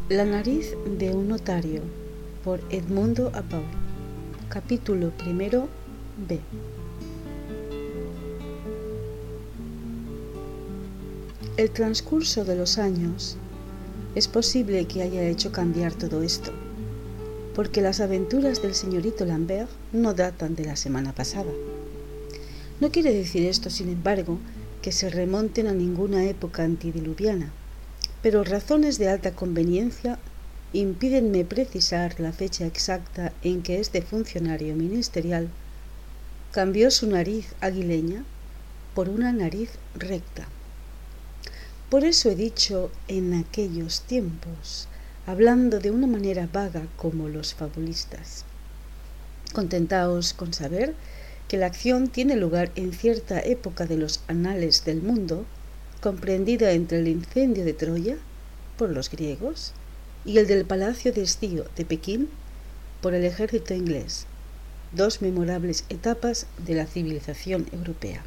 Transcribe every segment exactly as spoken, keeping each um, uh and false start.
La nariz de un notario, por Edmundo About. Capítulo primero B. El transcurso de los años es posible que haya hecho cambiar todo esto, porque las aventuras del señorito Lambert no datan de la semana pasada. No quiere decir esto, sin embargo, que se remonten a ninguna época antidiluviana, pero razones de alta conveniencia impídenme precisar la fecha exacta en que este funcionario ministerial cambió su nariz aguileña por una nariz recta. Por eso he dicho en aquellos tiempos, hablando de una manera vaga como los fabulistas. Contentaos con saber que la acción tiene lugar en cierta época de los anales del mundo, comprendida entre el incendio de Troya, por los griegos, y el del Palacio de Estío de Pekín, por el ejército inglés, dos memorables etapas de la civilización europea.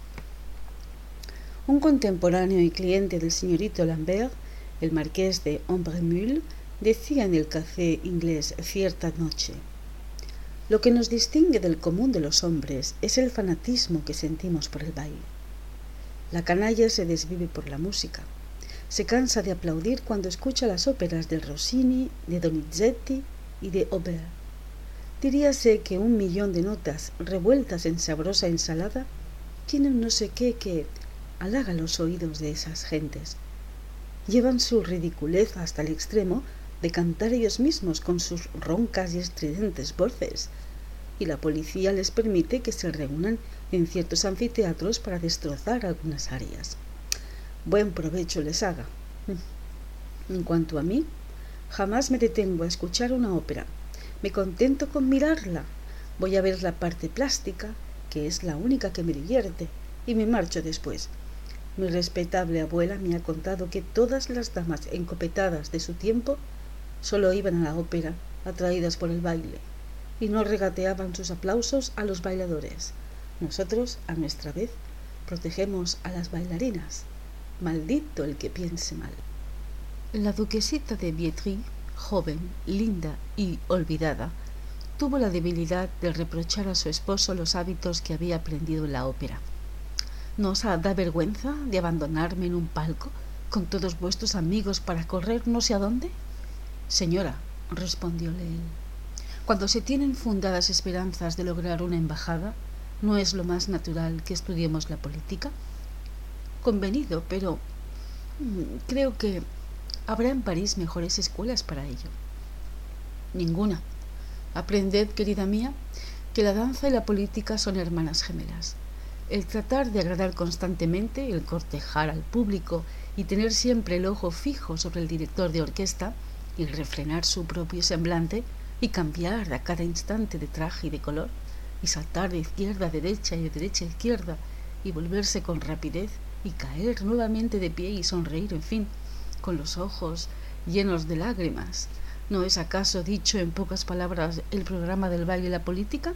Un contemporáneo y cliente del señorito Lambert, el marqués de Ombremule, decía en el café inglés cierta noche: lo que nos distingue del común de los hombres es el fanatismo que sentimos por el baile. La canalla se desvive por la música, se cansa de aplaudir cuando escucha las óperas de Rossini, de Donizetti y de Auber. Diríase que un millón de notas revueltas en sabrosa ensalada tienen no sé qué que halaga los oídos de esas gentes. Llevan su ridiculez hasta el extremo de cantar ellos mismos con sus roncas y estridentes voces, y la policía les permite que se reúnan en ciertos anfiteatros para destrozar algunas arias. Buen provecho les haga. En cuanto a mí, jamás me detengo a escuchar una ópera. Me contento con mirarla. Voy a ver la parte plástica, que es la única que me divierte, y me marcho después. Mi respetable abuela me ha contado que todas las damas encopetadas de su tiempo solo iban a la ópera atraídas por el baile, y no regateaban sus aplausos a los bailadores. Nosotros, a nuestra vez, protegemos a las bailarinas. Maldito el que piense mal. La duquesita de Bietri, joven, linda y olvidada, tuvo la debilidad de reprochar a su esposo los hábitos que había aprendido en la ópera. ¿No os da vergüenza de abandonarme en un palco con todos vuestros amigos para correr no sé a dónde? Señora, respondióle él, cuando se tienen fundadas esperanzas de lograr una embajada, ¿no es lo más natural que estudiemos la política? Convenido, pero mmm, creo que habrá en París mejores escuelas para ello. Ninguna. Aprended, querida mía, que la danza y la política son hermanas gemelas. El tratar de agradar constantemente, el cortejar al público y tener siempre el ojo fijo sobre el director de orquesta y refrenar su propio semblante y cambiar a cada instante de traje y de color y saltar de izquierda a derecha y de derecha a izquierda y volverse con rapidez y caer nuevamente de pie y sonreír, en fin, con los ojos llenos de lágrimas. ¿No es acaso, dicho en pocas palabras, el programa del baile y la política?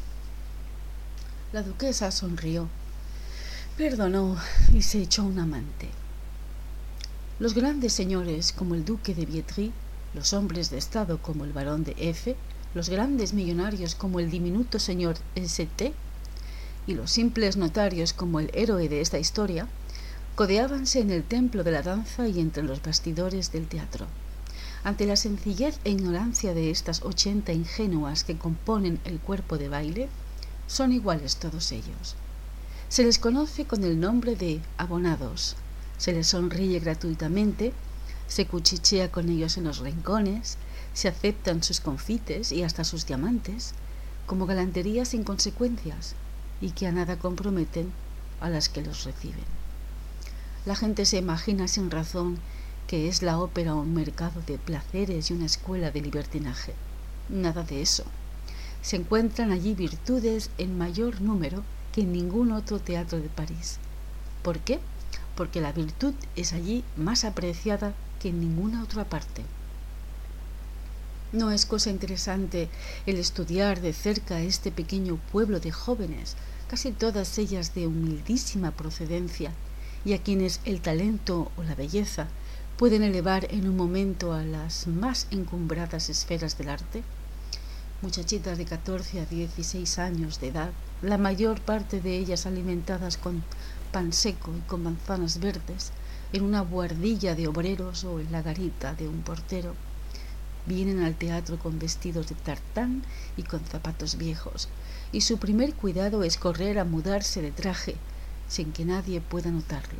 La duquesa sonrió, perdonó y se echó un amante. Los grandes señores como el duque de Bietri, los hombres de estado como el barón de F, los grandes millonarios como el diminuto señor S T y los simples notarios como el héroe de esta historia, codeábanse en el templo de la danza y entre los bastidores del teatro. Ante la sencillez e ignorancia de estas ochenta ingenuas que componen el cuerpo de baile, son iguales todos ellos. Se les conoce con el nombre de abonados, se les sonríe gratuitamente, se cuchichea con ellos en los rincones, se aceptan sus confites y hasta sus diamantes como galanterías sin consecuencias y que a nada comprometen a las que los reciben. La gente se imagina sin razón que es la ópera un mercado de placeres y una escuela de libertinaje. Nada de eso. Se encuentran allí virtudes en mayor número que en ningún otro teatro de París. ¿Por qué? Porque la virtud es allí más apreciada que en ninguna otra parte. ¿No es cosa interesante el estudiar de cerca este pequeño pueblo de jóvenes, casi todas ellas de humildísima procedencia, y a quienes el talento o la belleza pueden elevar en un momento a las más encumbradas esferas del arte. Muchachitas de catorce a dieciséis años de edad, la mayor parte de ellas alimentadas con pan seco y con manzanas verdes, en una buhardilla de obreros o en la garita de un portero, vienen al teatro con vestidos de tartán y con zapatos viejos, y su primer cuidado es correr a mudarse de traje sin que nadie pueda notarlo.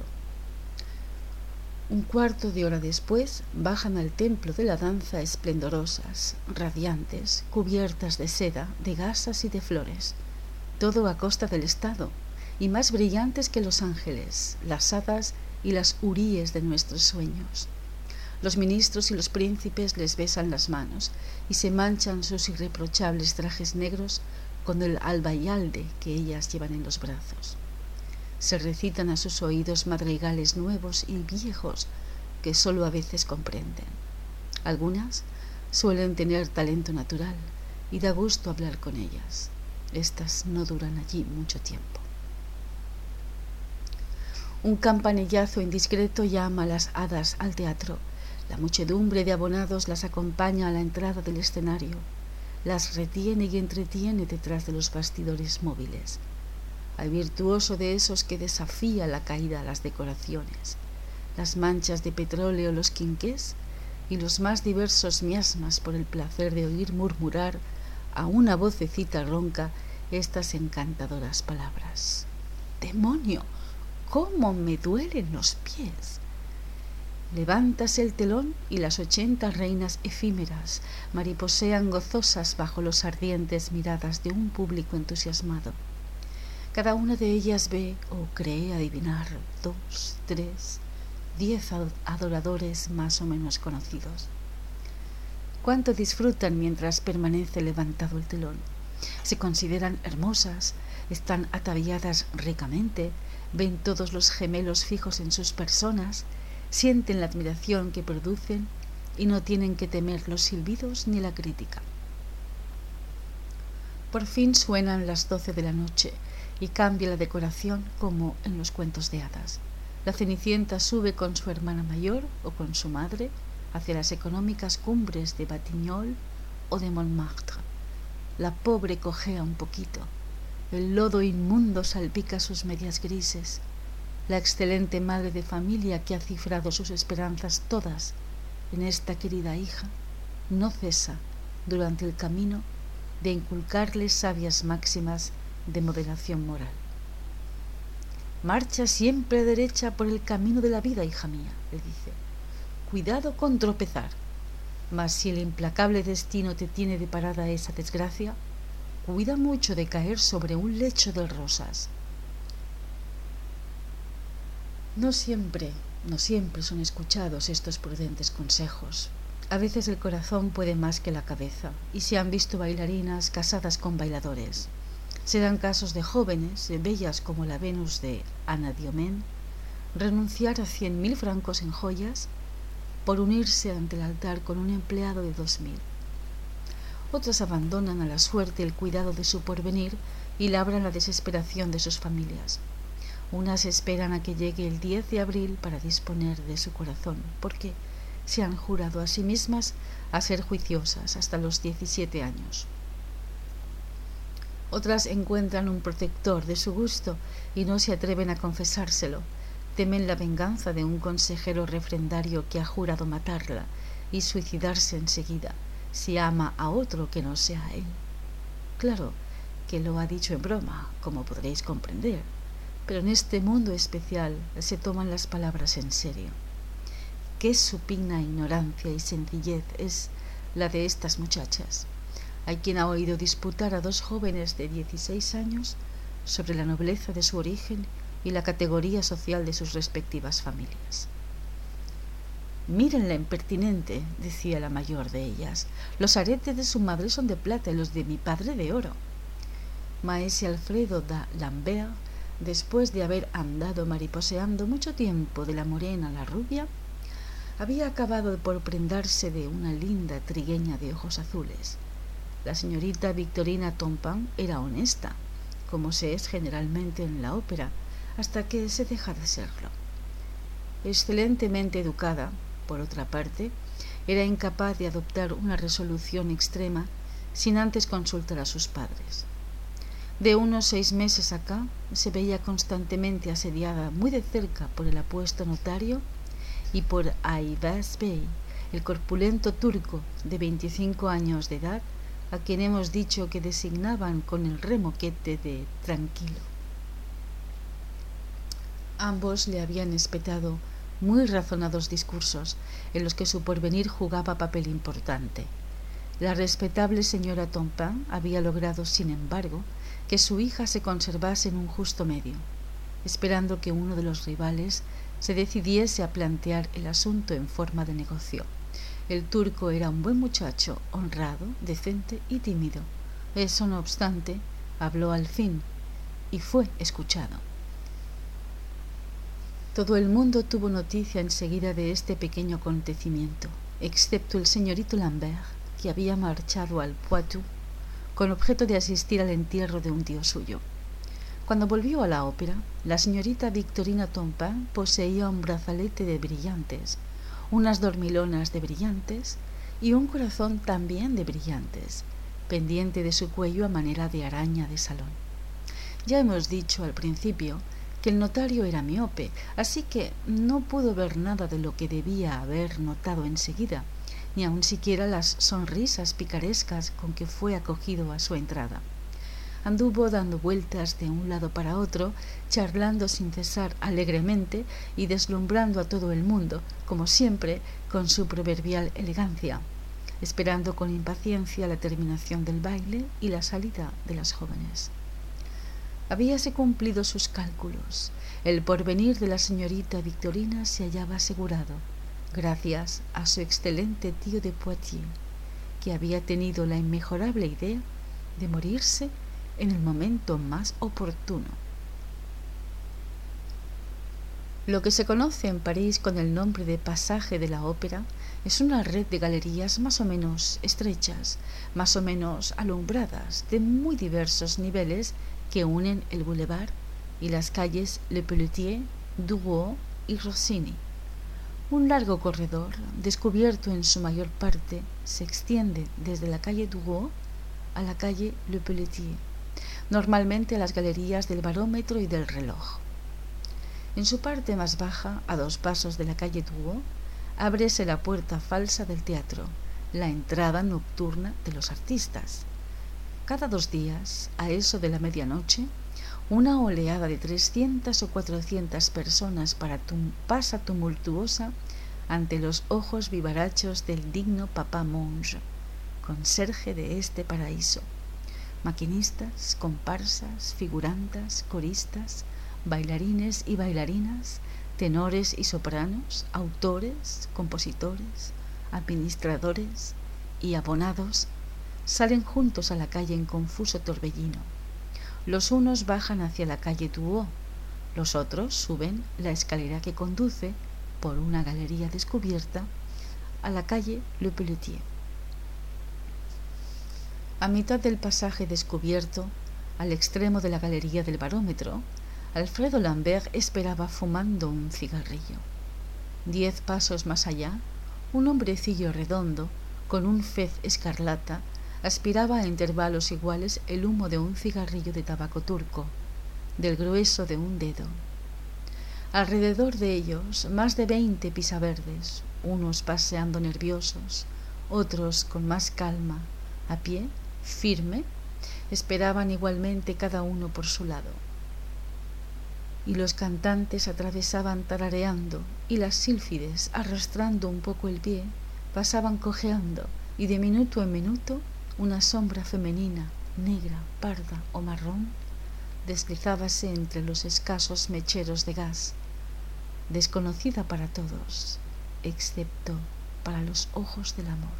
Un cuarto de hora después bajan al templo de la danza esplendorosas, radiantes, cubiertas de seda, de gasas y de flores, todo a costa del Estado, y más brillantes que los ángeles, las hadas y las huríes de nuestros sueños. Los ministros y los príncipes les besan las manos y se manchan sus irreprochables trajes negros con el albayalde que ellas llevan en los brazos. Se recitan a sus oídos madrigales nuevos y viejos que sólo a veces comprenden. Algunas suelen tener talento natural y da gusto hablar con ellas. Estas no duran allí mucho tiempo. Un campanillazo indiscreto llama a las hadas al teatro. La muchedumbre de abonados las acompaña a la entrada del escenario. Las retiene y entretiene detrás de los bastidores móviles. Al virtuoso de esos que desafía la caída a las decoraciones, las manchas de petróleo, los quinqués y los más diversos miasmas por el placer de oír murmurar a una vocecita ronca estas encantadoras palabras. ¡Demonio! ¡Cómo me duelen los pies! Levántase el telón y las ochenta reinas efímeras mariposean gozosas bajo los ardientes miradas de un público entusiasmado. Cada una de ellas ve o cree adivinar dos, tres, diez adoradores más o menos conocidos. Cuánto disfrutan mientras permanece levantado el telón. Se consideran hermosas, están ataviadas ricamente, ven todos los gemelos fijos en sus personas, sienten la admiración que producen y no tienen que temer los silbidos ni la crítica. Por fin suenan las doce de la noche y cambia la decoración como en los cuentos de hadas. La Cenicienta sube con su hermana mayor o con su madre hacia las económicas cumbres de Batignolles o de Montmartre. La pobre cojea un poquito. El lodo inmundo salpica sus medias grises. La excelente madre de familia que ha cifrado sus esperanzas todas en esta querida hija no cesa durante el camino de inculcarle sabias máximas de moderación moral. Marcha siempre derecha por el camino de la vida, hija mía, le dice. Cuidado con tropezar, mas si el implacable destino te tiene deparada esa desgracia, cuida mucho de caer sobre un lecho de rosas. No siempre, no siempre son escuchados estos prudentes consejos. A veces el corazón puede más que la cabeza, y se han visto bailarinas casadas con bailadores. Se dan casos de jóvenes, bellas como la Venus de Anadyomene, renunciar a cien mil francos en joyas por unirse ante el altar con un empleado de dos mil. Otras abandonan a la suerte el cuidado de su porvenir y labran la desesperación de sus familias. Unas esperan a que llegue el diez de abril para disponer de su corazón, porque se han jurado a sí mismas a ser juiciosas hasta los diecisiete años. Otras encuentran un protector de su gusto y no se atreven a confesárselo. Temen la venganza de un consejero refrendario que ha jurado matarla y suicidarse enseguida si ama a otro que no sea él. Claro que lo ha dicho en broma, como podréis comprender, pero en este mundo especial se toman las palabras en serio. Qué supina ignorancia y sencillez es la de estas muchachas. Hay quien ha oído disputar a dos jóvenes de dieciséis años sobre la nobleza de su origen y la categoría social de sus respectivas familias. Mírenla impertinente, decía la mayor de ellas. Los aretes de su madre son de plata y los de mi padre de oro. Maese Alfredo da Lambert, después de haber andado mariposeando mucho tiempo de la morena a la rubia, había acabado por prendarse de una linda trigueña de ojos azules. La señorita Victorina Tompain era honesta, como se es generalmente en la ópera, hasta que se deja de serlo. Excelentemente educada, por otra parte, era incapaz de adoptar una resolución extrema sin antes consultar a sus padres. De unos seis meses acá se veía constantemente asediada muy de cerca por el apuesto notario y por Ayvaz Bey, el corpulento turco de veinticinco años de edad, a quien hemos dicho que designaban con el remoquete de tranquilo. Ambos le habían espetado muy razonados discursos en los que su porvenir jugaba papel importante. La respetable señora Tompain había logrado, sin embargo, que su hija se conservase en un justo medio, esperando que uno de los rivales se decidiese a plantear el asunto en forma de negocio. El turco era un buen muchacho, honrado, decente y tímido. Eso, no obstante, habló al fin y fue escuchado. Todo el mundo tuvo noticia enseguida de este pequeño acontecimiento, excepto el señorito Lambert, que había marchado al Poitou con objeto de asistir al entierro de un tío suyo. Cuando volvió a la ópera, la señorita Victorina Tompain poseía un brazalete de brillantes, unas dormilonas de brillantes y un corazón también de brillantes, pendiente de su cuello a manera de araña de salón. Ya hemos dicho al principio que el notario era miope, así que no pudo ver nada de lo que debía haber notado enseguida, ni aun siquiera las sonrisas picarescas con que fue acogido a su entrada. Anduvo dando vueltas de un lado para otro, charlando sin cesar alegremente y deslumbrando a todo el mundo, como siempre, con su proverbial elegancia, esperando con impaciencia la terminación del baile y la salida de las jóvenes. Habíase cumplido sus cálculos. El porvenir de la señorita Victorina se hallaba asegurado, gracias a su excelente tío de Poitiers, que había tenido la inmejorable idea de morirse en el momento más oportuno. Lo que se conoce en París con el nombre de pasaje de la ópera es una red de galerías más o menos estrechas, más o menos alumbradas, de muy diversos niveles, que unen el boulevard y las calles Le Pelletier, Drouot y Rossini. Un largo corredor, descubierto en su mayor parte, se extiende desde la calle Drouot a la calle Le Pelletier, normalmente a las galerías del barómetro y del reloj. En su parte más baja, a dos pasos de la calle Drouot, ábrese la puerta falsa del teatro, la entrada nocturna de los artistas. Cada dos días, a eso de la medianoche, una oleada de trescientas o cuatrocientas personas para tum- pasa tumultuosa ante los ojos vivarachos del digno papá Monge, conserje de este paraíso. Maquinistas, comparsas, figurantas, coristas, bailarines y bailarinas, tenores y sopranos, autores, compositores, administradores y abonados salen juntos a la calle en confuso torbellino. Los unos bajan hacia la calle Drouot, los otros suben la escalera que conduce, por una galería descubierta, a la calle Le Pelletier. A mitad del pasaje descubierto, al extremo de la galería del barómetro, Alfredo Lambert esperaba fumando un cigarrillo. Diez pasos más allá, un hombrecillo redondo, con un fez escarlata, aspiraba a intervalos iguales el humo de un cigarrillo de tabaco turco, del grueso de un dedo. Alrededor de ellos, más de veinte pisaverdes, unos paseando nerviosos, otros con más calma, a pie, firme, esperaban igualmente cada uno por su lado. Y los cantantes atravesaban tarareando, y las sílfides, arrastrando un poco el pie, pasaban cojeando, y de minuto en minuto una sombra femenina, negra, parda o marrón, deslizábase entre los escasos mecheros de gas, desconocida para todos, excepto para los ojos del amor.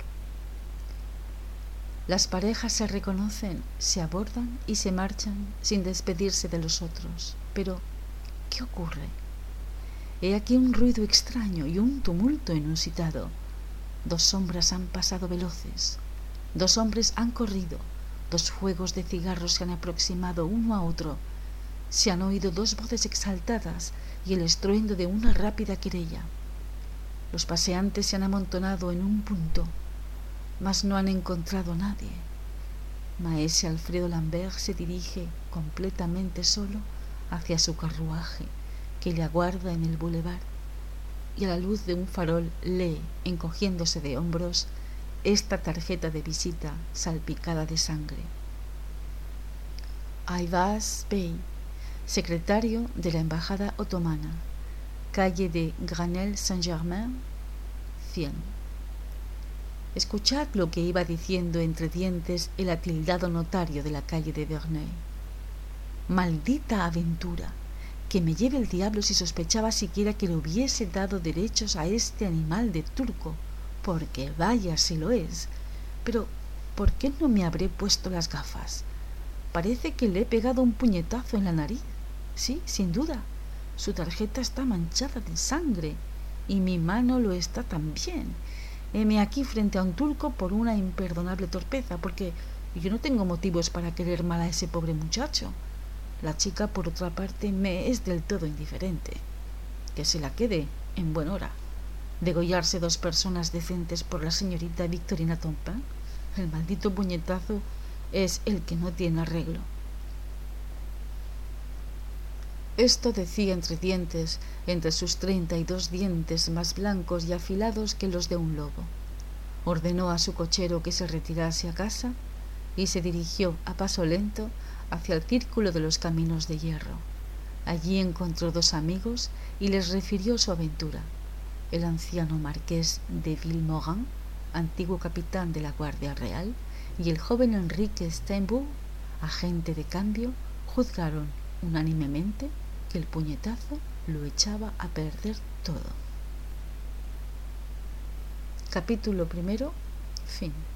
Las parejas se reconocen, se abordan y se marchan sin despedirse de los otros. Pero, ¿qué ocurre? He aquí un ruido extraño y un tumulto inusitado. Dos sombras han pasado veloces. Dos hombres han corrido, dos fuegos de cigarros se han aproximado uno a otro, se han oído dos voces exaltadas y el estruendo de una rápida querella. Los paseantes se han amontonado en un punto, mas no han encontrado a nadie. Maese Alfredo Lambert se dirige completamente solo hacia su carruaje, que le aguarda en el boulevard, y a la luz de un farol lee, encogiéndose de hombros, esta tarjeta de visita salpicada de sangre. Ayvaz Bey, secretario de la Embajada Otomana, calle de Granelle Saint-Germain, cien. Escuchad lo que iba diciendo entre dientes el atildado notario de la calle de Verneuil. Maldita aventura, que me lleve el diablo si sospechaba siquiera que le hubiese dado derechos a este animal de turco, porque vaya si lo es. Pero, ¿por qué no me habré puesto las gafas? Parece que le he pegado un puñetazo en la nariz. Sí, sin duda. Su tarjeta está manchada de sangre, y mi mano lo está también. Heme aquí frente a un turco por una imperdonable torpeza, porque yo no tengo motivos para querer mal a ese pobre muchacho. La chica, por otra parte, me es del todo indiferente. Que se la quede en buen hora. Degollarse dos personas decentes por la señorita Victorina Tompin, el maldito puñetazo es el que no tiene arreglo. Esto decía entre dientes, entre sus treinta y dos dientes más blancos y afilados que los de un lobo. Ordenó a su cochero que se retirase a casa y se dirigió a paso lento hacia el círculo de los caminos de hierro. Allí encontró dos amigos y les refirió su aventura. El anciano marqués de Villemaurin, antiguo capitán de la Guardia Real, y el joven Enrique Steinbourg, agente de cambio, juzgaron unánimemente que el puñetazo lo echaba a perder todo. Capítulo primero, fin.